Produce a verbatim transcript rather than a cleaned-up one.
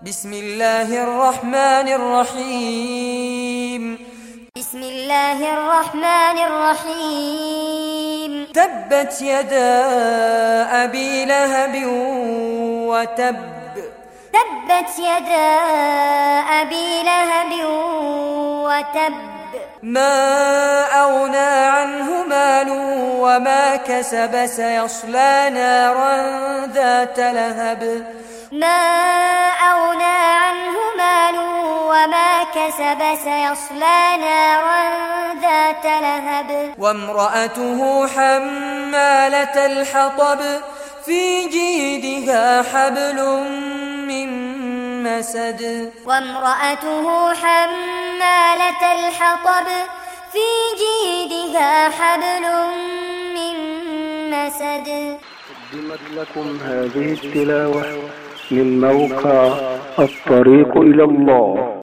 بسم الله الرحمن الرحيم بسم الله الرحمن الرحيم تبت يدا أبي لهب وتب تبت يدا أبي لهب وتب ما أغنى عنه ماله وما كسب سيصلى نارا ذات لهب ما أغنى عنه ماله وما كسب سيصلى نارا ذات لهب وامرأته حمالة الحطب في جيدها حبل من مسد وامرأته حمالة الحطب في جيدها حبل من مسد. قدمت لكم هذه التلاوة من موقع الطريق إلى الله.